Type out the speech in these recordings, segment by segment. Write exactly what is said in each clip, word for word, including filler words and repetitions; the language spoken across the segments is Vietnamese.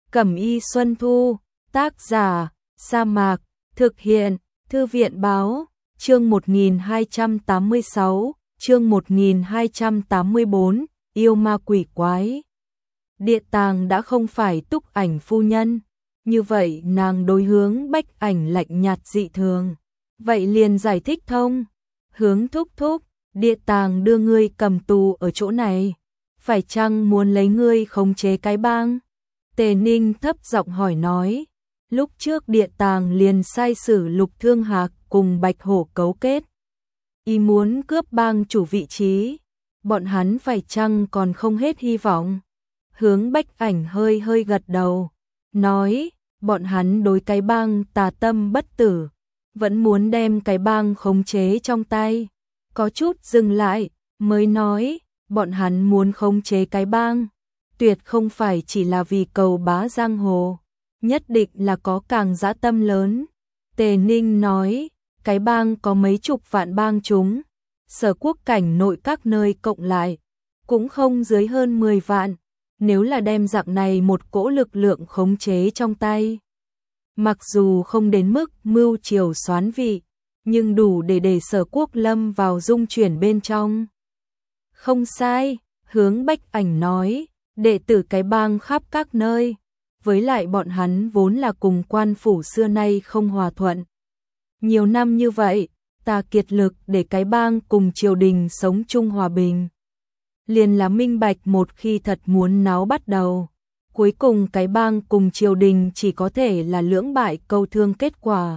Cẩm y Xuân Thu, tác giả, Sa Mạc, thực hiện, Thư viện báo, chương một nghìn hai trăm tám mươi sáu, chương một nghìn hai trăm tám mươi bốn, yêu ma quỷ quái. Địa Tàng đã không phải Túc Ảnh phu nhân, như vậy nàng đối hướng Bách Ảnh lạnh nhạt dị thường. Vậy liền giải thích thông, hướng thúc thúc, Địa Tàng đưa ngươi cầm tù ở chỗ này, phải chăng muốn lấy ngươi khống chế cái bang? Tề Ninh thấp giọng hỏi nói, lúc trước Địa Tàng liền sai sử Lục Thương Hạc cùng Bạch Hổ cấu kết, ý muốn cướp bang chủ vị trí, bọn hắn phải chăng còn không hết hy vọng? Hướng Bách Ảnh hơi hơi gật đầu, nói, bọn hắn đối cái bang tà tâm bất tử, vẫn muốn đem cái bang khống chế trong tay. Có chút dừng lại, mới nói, bọn hắn muốn khống chế cái bang, tuyệt không phải chỉ là vì cầu bá giang hồ, nhất định là có càng dã tâm lớn. Tề Ninh nói, cái bang có mấy chục vạn bang chúng, sở quốc cảnh nội các nơi cộng lại, cũng không dưới hơn mười vạn, nếu là đem dạng này một cỗ lực lượng khống chế trong tay. Mặc dù không đến mức mưu triều soán vị, nhưng đủ để để Sở Quốc lâm vào dung chuyển bên trong. Không sai, hướng Bách Ảnh nói, đệ tử cái bang khắp các nơi, với lại bọn hắn vốn là cùng quan phủ xưa nay không hòa thuận. Nhiều năm như vậy, ta kiệt lực để cái bang cùng triều đình sống chung hòa bình. Liền là minh bạch một khi thật muốn náo bắt đầu, cuối cùng cái bang cùng triều đình chỉ có thể là lưỡng bại câu thương kết quả.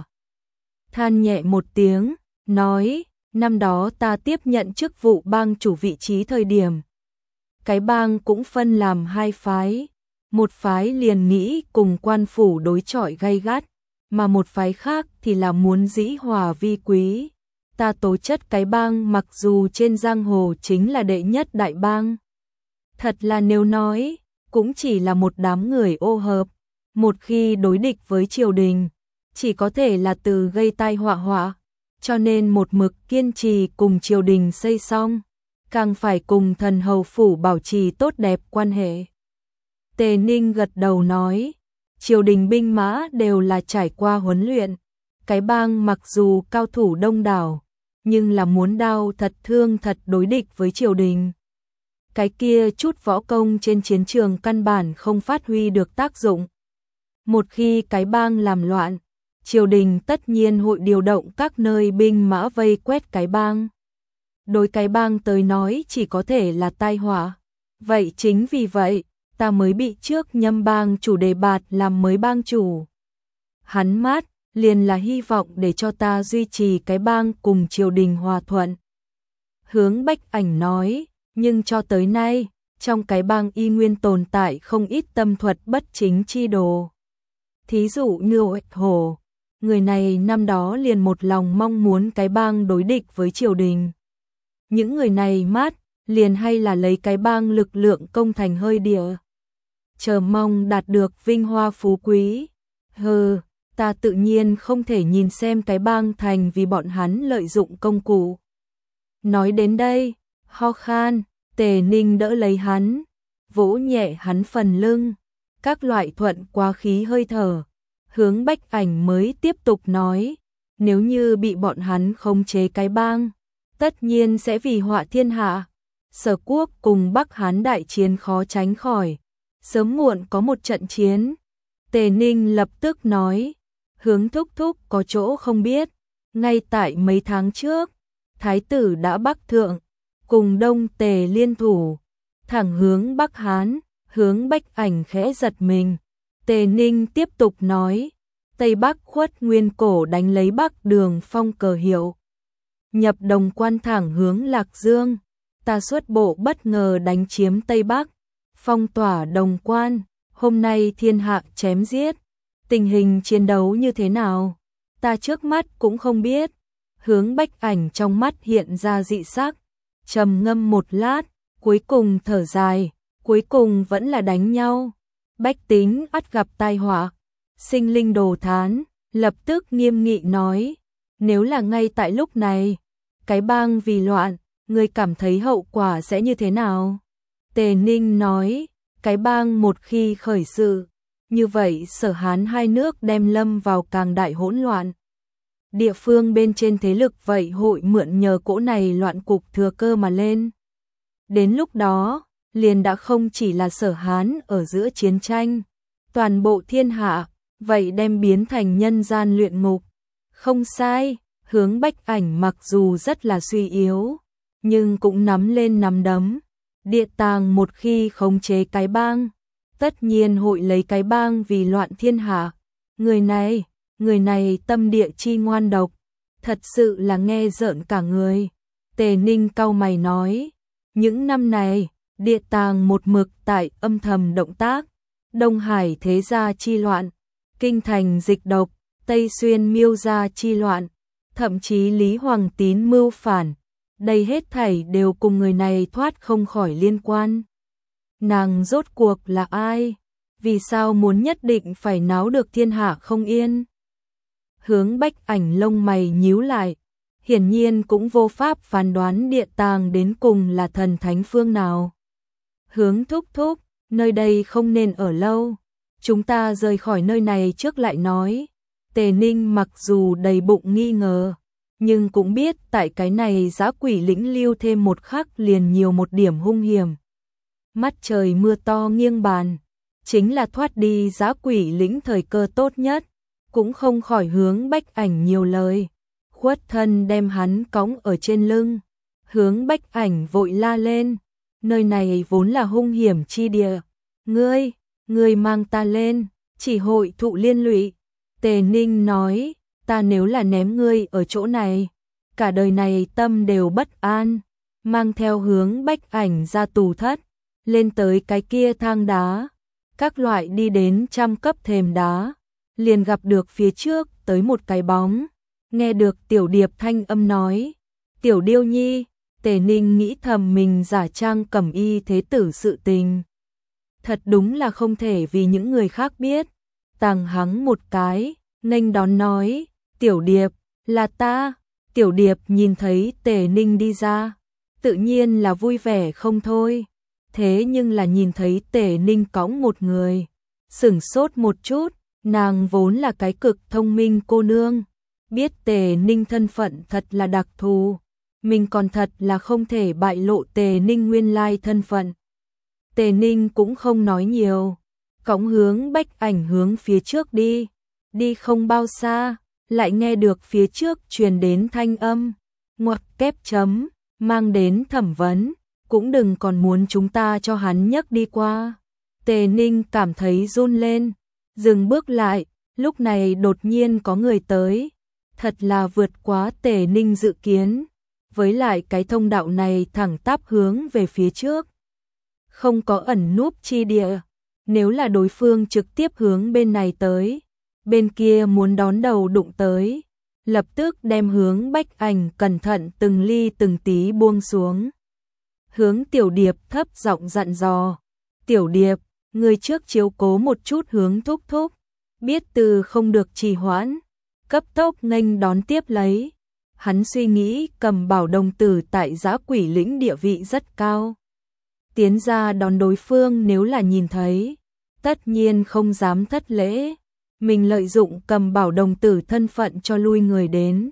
Than nhẹ một tiếng, nói, năm đó ta tiếp nhận chức vụ bang chủ vị trí thời điểm. Cái bang cũng phân làm hai phái, một phái liền nghĩ cùng quan phủ đối chọi gay gắt, mà một phái khác thì là muốn dĩ hòa vi quý. Ta tố chất cái bang mặc dù trên giang hồ chính là đệ nhất đại bang. Thật là nếu nói, cũng chỉ là một đám người ô hợp, một khi đối địch với triều đình, chỉ có thể là từ gây tai họa họa, cho nên một mực kiên trì cùng triều đình xây xong, càng phải cùng thần hầu phủ bảo trì tốt đẹp quan hệ. Tề Ninh gật đầu nói, triều đình binh mã đều là trải qua huấn luyện, cái bang mặc dù cao thủ đông đảo, nhưng là muốn đao thật thương thật đối địch với triều đình. Cái kia chút võ công trên chiến trường căn bản không phát huy được tác dụng. Một khi cái bang làm loạn, triều đình tất nhiên hội điều động các nơi binh mã vây quét cái bang. Đối cái bang tới nói chỉ có thể là tai họa. Vậy chính vì vậy, ta mới bị trước nhâm bang chủ đề bạt làm mới bang chủ. Hắn mát, liền là hy vọng để cho ta duy trì cái bang cùng triều đình hòa thuận. Hướng Bách Ảnh nói, nhưng cho tới nay, trong cái bang y nguyên tồn tại không ít tâm thuật bất chính chi đồ. Thí dụ như Oạch Hổ, người này năm đó liền một lòng mong muốn cái bang đối địch với triều đình. Những người này mát, liền hay là lấy cái bang lực lượng công thành hơi địa, chờ mong đạt được vinh hoa phú quý. Hừ, ta tự nhiên không thể nhìn xem cái bang thành vì bọn hắn lợi dụng công cụ. Nói đến đây, ho khan, Tề Ninh đỡ lấy hắn, vỗ nhẹ hắn phần lưng, các loại thuận quá khí hơi thở. Hướng Bách Ảnh mới tiếp tục nói, nếu như bị bọn hắn khống chế cái bang, tất nhiên sẽ vì họa thiên hạ. Sở Quốc cùng Bắc Hán đại chiến khó tránh khỏi, sớm muộn có một trận chiến. Tề Ninh lập tức nói, hướng thúc thúc có chỗ không biết, ngay tại mấy tháng trước, Thái tử đã Bắc thượng, cùng Đông Tề liên thủ, thẳng hướng Bắc Hán. Hướng Bách Ảnh khẽ giật mình. Tề Ninh tiếp tục nói, Tây Bắc khuất nguyên cổ đánh lấy Bắc Đường phong cờ hiệu, nhập Đồng Quan thẳng hướng Lạc Dương, ta xuất bộ bất ngờ đánh chiếm Tây Bắc, phong tỏa Đồng Quan, hôm nay thiên hạ chém giết, tình hình chiến đấu như thế nào, ta trước mắt cũng không biết. Hướng Bách Ảnh trong mắt hiện ra dị sắc, trầm ngâm một lát, cuối cùng thở dài, cuối cùng vẫn là đánh nhau. Bách tính ắt gặp tai họa, sinh linh đồ thán, lập tức nghiêm nghị nói, nếu là ngay tại lúc này, cái bang vì loạn, ngươi cảm thấy hậu quả sẽ như thế nào? Tề Ninh nói, cái bang một khi khởi sự, như vậy Sở Hán hai nước đem lâm vào càng đại hỗn loạn. Địa phương bên trên thế lực vậy hội mượn nhờ cỗ này loạn cục thừa cơ mà lên. Đến lúc đó, liền đã không chỉ là Sở Hán ở giữa chiến tranh, toàn bộ thiên hạ, vậy đem biến thành nhân gian luyện ngục. Không sai, Hướng Bách Ảnh mặc dù rất là suy yếu, nhưng cũng nắm lên nắm đấm. Địa Tàng một khi khống chế cái bang, tất nhiên hội lấy cái bang vì loạn thiên hạ. Người này, người này tâm địa chi ngoan độc, thật sự là nghe rợn cả người. Tề Ninh cau mày nói, những năm này, Địa Tàng một mực tại âm thầm động tác, Đông Hải thế gia chi loạn, Kinh Thành dịch độc, Tây Xuyên miêu gia chi loạn, thậm chí Lý Hoàng Tín mưu phản, đây hết thảy đều cùng người này thoát không khỏi liên quan. Nàng rốt cuộc là ai? Vì sao muốn nhất định phải náo được thiên hạ không yên? Hướng Bách Ảnh lông mày nhíu lại, hiển nhiên cũng vô pháp phán đoán Địa Tàng đến cùng là thần thánh phương nào. Hướng thúc thúc, nơi đây không nên ở lâu, chúng ta rời khỏi nơi này trước lại nói. Tề Ninh mặc dù đầy bụng nghi ngờ, nhưng cũng biết tại cái này Dã Quỷ lĩnh lưu thêm một khắc liền nhiều một điểm hung hiểm. Mắt trời mưa to nghiêng bàn, chính là thoát đi Dã Quỷ lĩnh thời cơ tốt nhất, cũng không khỏi Hướng Bách Ảnh nhiều lời, khuất thân đem hắn cõng ở trên lưng. Hướng Bách Ảnh vội la lên, nơi này vốn là hung hiểm chi địa, ngươi, ngươi mang ta lên, chỉ hội thụ liên lụy. Tề Ninh nói, ta nếu là ném ngươi ở chỗ này, cả đời này tâm đều bất an. Mang theo Hướng Bách Ảnh ra tù thất, lên tới cái kia thang đá, các loại đi đến trăm cấp thềm đá, liền gặp được phía trước tới một cái bóng, nghe được Tiểu Điệp thanh âm nói, Tiểu Điêu Nhi. Tề Ninh nghĩ thầm mình giả trang cẩm y thế tử sự tình, thật đúng là không thể vì những người khác biết. Tàng hắng một cái, nghênh đón nói, Tiểu Điệp, là ta. Tiểu Điệp nhìn thấy Tề Ninh đi ra, tự nhiên là vui vẻ không thôi. Thế nhưng là nhìn thấy Tề Ninh cõng một người, sửng sốt một chút. Nàng vốn là cái cực thông minh cô nương, biết Tề Ninh thân phận thật là đặc thù, mình còn thật là không thể bại lộ Tề Ninh nguyên lai thân phận. Tề Ninh cũng không nói nhiều, cõng Hướng Bách Ảnh hướng phía trước đi. Đi không bao xa, lại nghe được phía trước truyền đến thanh âm, ngoặc kép chấm, mang đến thẩm vấn, cũng đừng còn muốn chúng ta cho hắn nhấc đi qua. Tề Ninh cảm thấy run lên, dừng bước lại, lúc này đột nhiên có người tới, thật là vượt quá Tề Ninh dự kiến, với lại cái thông đạo này thẳng tắp hướng về phía trước, không có ẩn núp chi địa, nếu là đối phương trực tiếp hướng bên này tới, bên kia muốn đón đầu đụng tới, lập tức đem Hướng Bách Ảnh cẩn thận từng ly từng tí buông xuống. Hướng Tiểu Điệp thấp giọng dặn dò, Tiểu Điệp, người trước chiếu cố một chút Hướng thúc thúc, biết từ không được trì hoãn, cấp tốc nghênh đón tiếp lấy. Hắn suy nghĩ Cầm Bảo đồng tử tại Dã Quỷ lĩnh địa vị rất cao, tiến ra đón đối phương nếu là nhìn thấy, tất nhiên không dám thất lễ. Mình lợi dụng Cầm Bảo đồng tử thân phận cho lui người đến,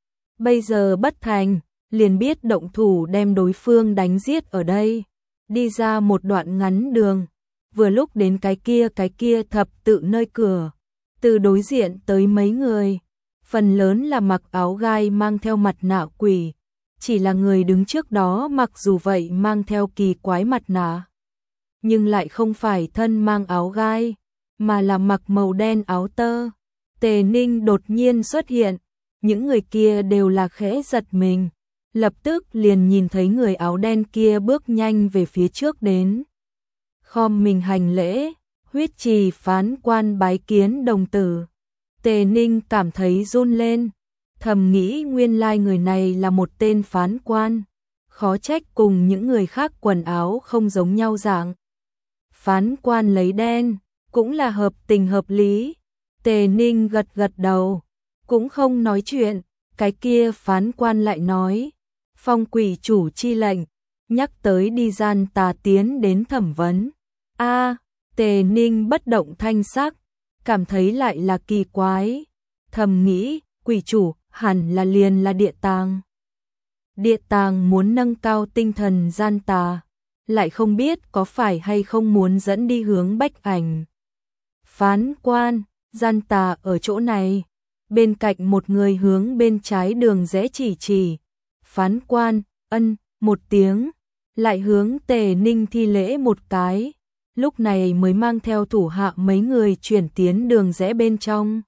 bây giờ bất thành, liền biết động thủ đem đối phương đánh giết ở đây. Đi ra một đoạn ngắn đường, vừa lúc đến cái kia cái kia thập tự nơi cửa, từ đối diện tới mấy người, phần lớn là mặc áo gai mang theo mặt nạ quỷ, chỉ là người đứng trước đó mặc dù vậy mang theo kỳ quái mặt nạ, nhưng lại không phải thân mang áo gai, mà là mặc màu đen áo tơ. Tề Ninh đột nhiên xuất hiện, những người kia đều là khẽ giật mình, lập tức liền nhìn thấy người áo đen kia bước nhanh về phía trước đến. Khom mình hành lễ, huyết trì phán quan bái kiến đồng tử. Tề Ninh cảm thấy run lên, thầm nghĩ nguyên lai người này là một tên phán quan, khó trách cùng những người khác quần áo không giống nhau dạng. Phán quan lấy đen, cũng là hợp tình hợp lý. Tề Ninh gật gật đầu, cũng không nói chuyện. Cái kia phán quan lại nói, phong quỷ chủ chi lệnh, nhắc tới đi gian tà tiến đến thẩm vấn. A, Tề Ninh bất động thanh sắc, cảm thấy lại là kỳ quái, thầm nghĩ, quỷ chủ hẳn là liền là địa tàng. Địa tàng muốn nâng cao tinh thần gian tà, lại không biết có phải hay không muốn dẫn đi hướng Bách Ảnh. Phán quan, gian tà ở chỗ này. Bên cạnh một người hướng bên trái đường rẽ chỉ chỉ. Phán quan, ân, một tiếng, lại hướng Tề Ninh thi lễ một cái, lúc này mới mang theo thủ hạ mấy người chuyển tiến đường rẽ bên trong.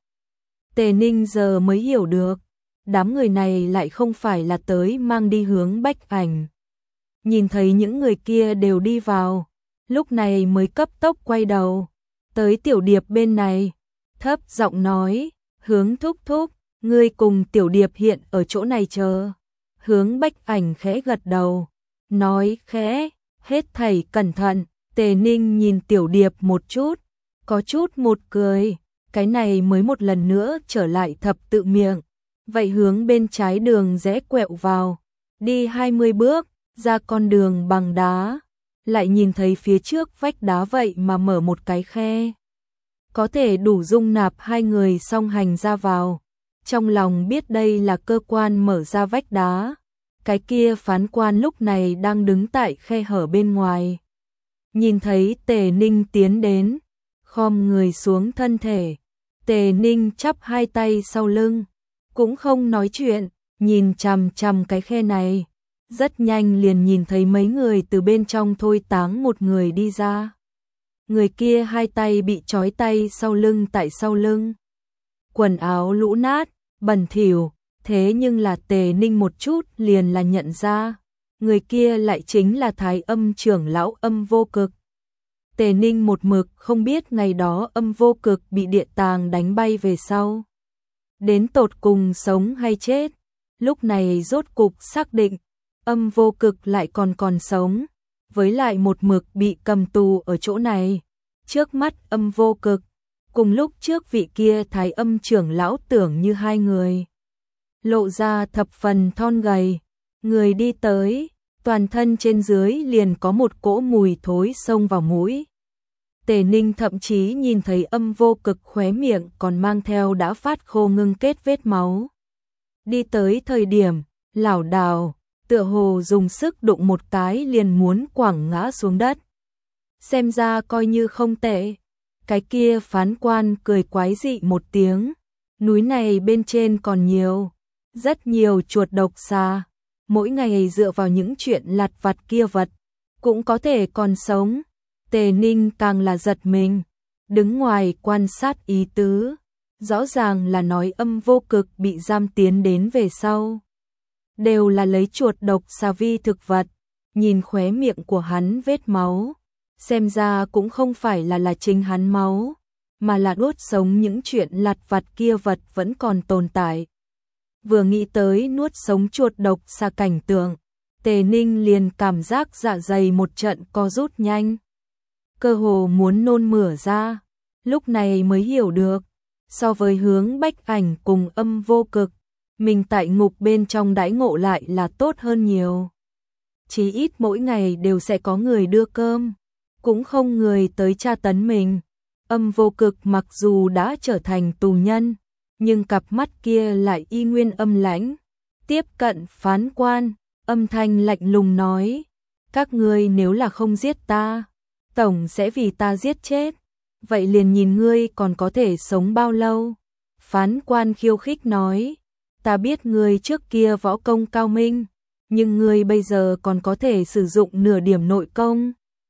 Tề Ninh giờ mới hiểu được, đám người này lại không phải là tới mang đi hướng Bách Ảnh. Nhìn thấy những người kia đều đi vào, lúc này mới cấp tốc quay đầu, tới Tiểu Điệp bên này, thấp giọng nói, hướng thúc thúc, ngươi cùng Tiểu Điệp hiện ở chỗ này chờ. Hướng Bách Ảnh khẽ gật đầu, nói khẽ, hết thảy cẩn thận. Tề Ninh nhìn Tiểu Điệp một chút, có chút một cười, cái này mới một lần nữa trở lại thập tự miệng. Vậy hướng bên trái đường rẽ quẹo vào, đi hai mươi bước, ra con đường bằng đá, lại nhìn thấy phía trước vách đá vậy mà mở một cái khe. Có thể đủ dung nạp hai người song hành ra vào, trong lòng biết đây là cơ quan mở ra vách đá. Cái kia phán quan lúc này đang đứng tại khe hở bên ngoài. Nhìn thấy Tề Ninh tiến đến, khom người xuống thân thể, Tề Ninh chắp hai tay sau lưng, cũng không nói chuyện, nhìn chằm chằm cái khe này. Rất nhanh liền nhìn thấy mấy người từ bên trong thôi táng một người đi ra. Người kia hai tay bị trói tay sau lưng tại sau lưng. Quần áo lũ nát, bẩn thỉu, thế nhưng là Tề Ninh một chút liền là nhận ra. Người kia lại chính là Thái Âm trưởng lão Âm Vô Cực. Tề Ninh một mực không biết ngày đó Âm Vô Cực bị địa tàng đánh bay về sau. Đến tột cùng sống hay chết, lúc này rốt cục xác định, Âm Vô Cực lại còn còn sống, với lại một mực bị cầm tù ở chỗ này. Trước mắt Âm Vô Cực, cùng lúc trước vị kia Thái Âm trưởng lão tưởng như hai người. Lộ ra thập phần thon gầy, người đi tới, toàn thân trên dưới liền có một cỗ mùi thối xông vào mũi. Tề Ninh thậm chí nhìn thấy Âm Vô Cực khóe miệng còn mang theo đã phát khô ngưng kết vết máu. Đi tới thời điểm, lảo đảo, tựa hồ dùng sức đụng một cái liền muốn quẳng ngã xuống đất. Xem ra coi như không tệ. Cái kia phán quan cười quái dị một tiếng, núi này bên trên còn nhiều, rất nhiều chuột độc xà, mỗi ngày dựa vào những chuyện lặt vặt kia vật, cũng có thể còn sống. Tề Ninh càng là giật mình, đứng ngoài quan sát ý tứ, rõ ràng là nói Âm Vô Cực bị giam tiến đến về sau. Đều là lấy chuột độc xà vi thực vật, nhìn khóe miệng của hắn vết máu, xem ra cũng không phải là là chính hắn máu, mà là đốt sống những chuyện lặt vặt kia vật vẫn còn tồn tại. Vừa nghĩ tới nuốt sống chuột độc xà cảnh tượng, Tề Ninh liền cảm giác dạ dày một trận co rút nhanh, cơ hồ muốn nôn mửa ra. Lúc này mới hiểu được, so với hướng Bách Ảnh cùng Âm Vô Cực, mình tại ngục bên trong đãi ngộ lại là tốt hơn nhiều. Chí ít mỗi ngày đều sẽ có người đưa cơm, cũng không người tới tra tấn mình. Âm Vô Cực mặc dù đã trở thành tù nhân, nhưng cặp mắt kia lại y nguyên âm lãnh. Tiếp cận phán quan, âm thanh lạnh lùng nói, các ngươi nếu là không giết ta, tổng sẽ vì ta giết chết, vậy liền nhìn ngươi còn có thể sống bao lâu. Phán quan khiêu khích nói, ta biết ngươi trước kia võ công cao minh, nhưng ngươi bây giờ còn có thể sử dụng nửa điểm nội công.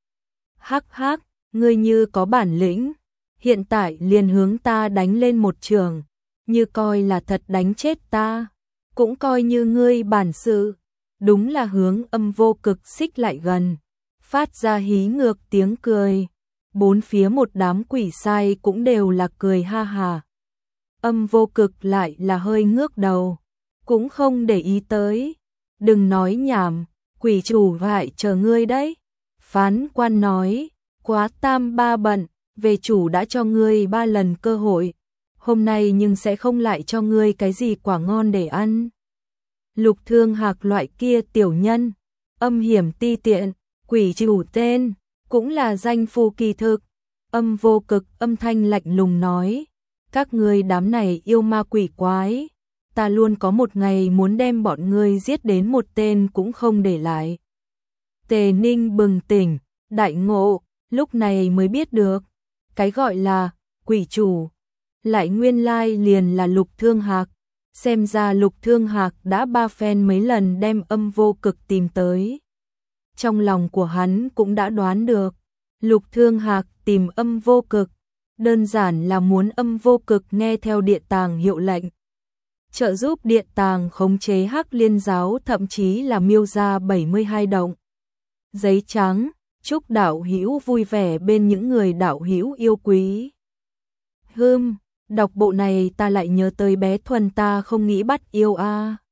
Hắc hắc, ngươi như có bản lĩnh, hiện tại liền hướng ta đánh lên một trường, như coi là thật đánh chết ta, cũng coi như ngươi bản sự. Đúng là hướng Âm Vô Cực xích lại gần, phát ra hí ngược tiếng cười, bốn phía một đám quỷ sai cũng đều là cười ha hà. Âm Vô Cực lại là hơi ngước đầu, cũng không để ý tới. Đừng nói nhảm, quỷ chủ vại chờ ngươi đấy. Phán quan nói, quá tam ba bận, về chủ đã cho ngươi ba lần cơ hội, hôm nay nhưng sẽ không lại cho ngươi cái gì quả ngon để ăn. Lục Thương Hạc loại kia tiểu nhân, âm hiểm ti tiện, quỷ chủ tên, cũng là danh phù kỳ thực. Âm Vô Cực âm thanh lạnh lùng nói, các ngươi đám này yêu ma quỷ quái, ta luôn có một ngày muốn đem bọn ngươi giết đến một tên cũng không để lại. Tề Ninh bừng tỉnh, đại ngộ, lúc này mới biết được, cái gọi là quỷ chủ, lại nguyên lai liền là Lục Thương Hạc, xem ra Lục Thương Hạc đã ba phen mấy lần đem Âm Vô Cực tìm tới. Trong lòng của hắn cũng đã đoán được, Lục Thương Hạc tìm Âm Vô Cực, đơn giản là muốn Âm Vô Cực nghe theo Điện Tàng hiệu lệnh, trợ giúp Điện Tàng khống chế Hắc Liên giáo, thậm chí là miêu ra bảy mươi hai động. Giấy trắng, chúc đạo hữu vui vẻ bên những người đạo hữu yêu quý. Hừm, đọc bộ này ta lại nhớ tới bé Thuần, ta không nghĩ bắt yêu a. À.